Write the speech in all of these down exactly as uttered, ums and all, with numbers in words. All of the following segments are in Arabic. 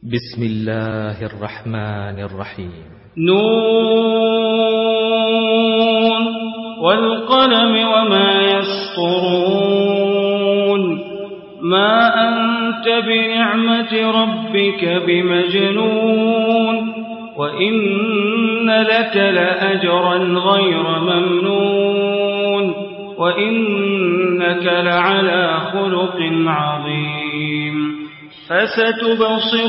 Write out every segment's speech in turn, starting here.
بسم الله الرحمن الرحيم. نون والقلم وما يسطرون. ما أنت بنعمة ربك بمجنون وإن لك لأجرا غير ممنون وإنك لعلى خلق عظيم. فستبصر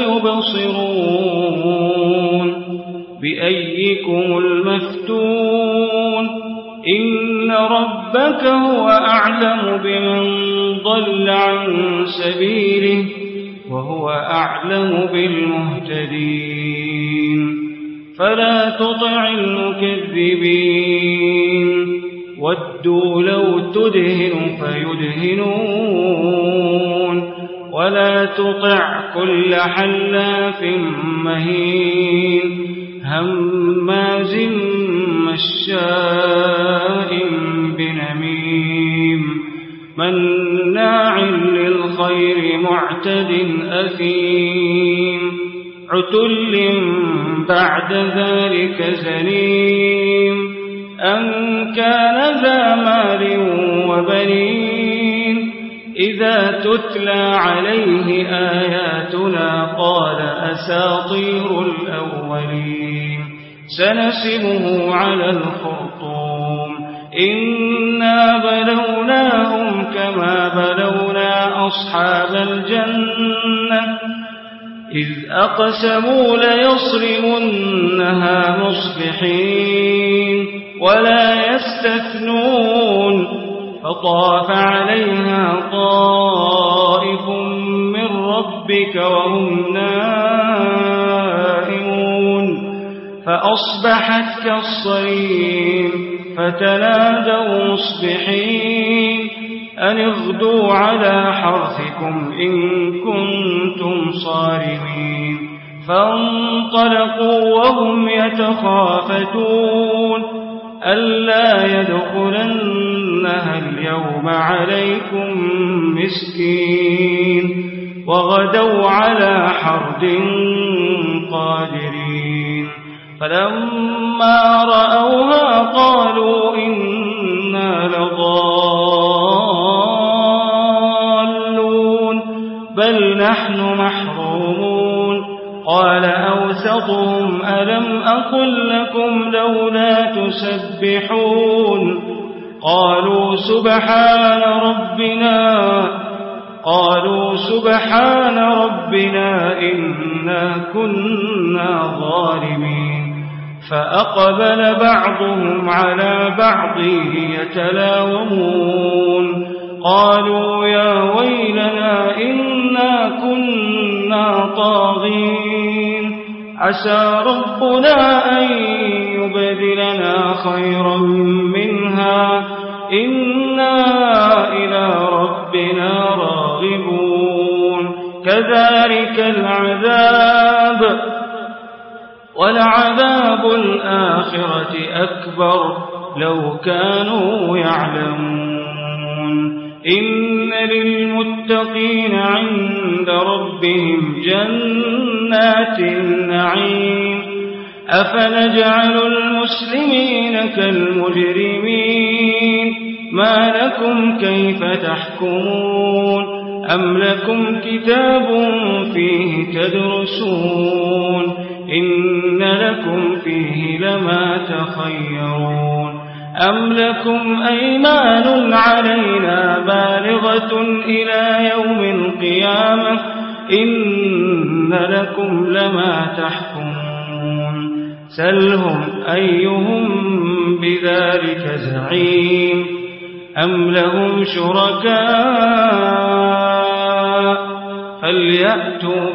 ويبصرون بأيكم المفتون. إن ربك هو أعلم بمن ضل عن سبيله وهو أعلم بالمهتدين. فلا تطع المكذبين ودوا لو تدهن فيدهنون ولا تطع كل حلاف مهين هماز مشاء بنميم مناع للخير معتد أثيم عتل بعد ذلك زنيم أن كان ذا مال وبنين إذا تتلى عليه آياتنا قال أساطير الأولين. سنسمه على الخرطوم. إنا بلوناهم كما بلونا أصحاب الجنة إذ أقسموا ليصرمنها مصبحين ولا يستثنون. فطاف عليها طائف من ربك وهم نائمون فأصبحت كالصريم. فتنادوا مصبحين أن اغدوا على حرثكم إن كنتم صارمين. فانطلقوا وهم يتخافتون ألا يدخلنها اليوم عليكم مسكين وغدوا على حرد قادرين. فلما رأوها قالوا إنا لضالون بل نحن محرومون. قال أوسطهم ألم أقل لكم لولا تسبحون قالوا سبحان ربنا قالوا سبحان ربنا إنا كنا ظالمين. فأقبل بعضهم على بعض يتلاومون قالوا يا ويلنا إنا كنا طاغين عسى ربنا أن يبدلنا خيرا منها إنا إلى ربنا راغبون. كذلك العذاب ولعذاب الآخرة أكبر لو كانوا يعلمون. إن للمتقين عند ربهم جنات النعيم. أفنجعل المسلمين كالمجرمين ما لكم كيف تحكمون أم لكم كتاب فيه تدرسون إن لكم فيه لما تخيرون أم لكم أيمان علينا بالغة إلى يوم القيامة إن لكم لما تحكمون. سلهم أيهم بذلك زعيم أم لهم شركاء فليأتوا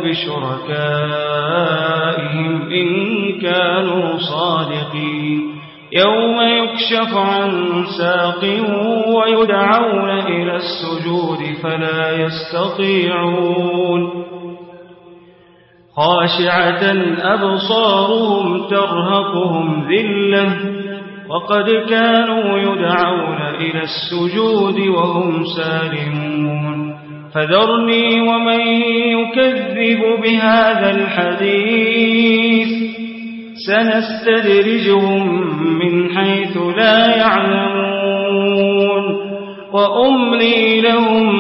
بشركائهم إن كانوا صادقين. يوم يكشف عن ساق ويدعون إلى السجود فلا يستطيعون خاشعة أبصارهم ترهقهم ذلة وقد كانوا يدعون إلى السجود وهم سالمون. فذرني ومن يكذب بهذا الحديث سنستدرجهم من حيث لا يعلمون وأملي لهم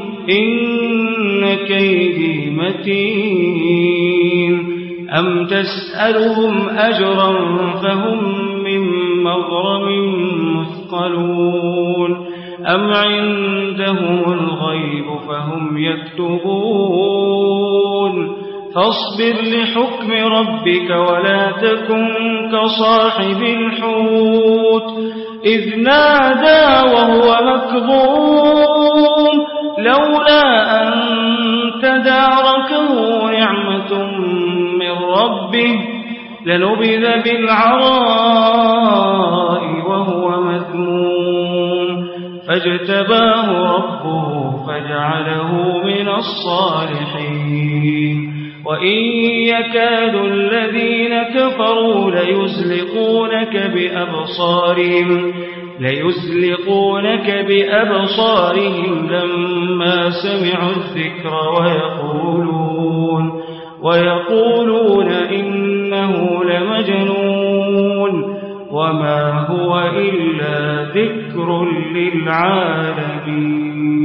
إن كيدي متين أم تسألهم أجرا فهم من مغرم مثقلون أم عندهم الغيب فهم يكتبون فاصبر لحكم ربك ولا تكن كصاحب الحوت إذ نادى وهو مكظوم لولا أن تداركه نعمة من ربه لنبذ بالعراء وهو مذموم فاجتباه ربه فجعله من الصالحين وإن يكاد الذين كفروا ليزلقونك بأبصارهم ليزلقونك بأبصارهم لما سمعوا الذكر ويقولون ويقولون إنه لمجنون وما هو إلا ذكر للعالمين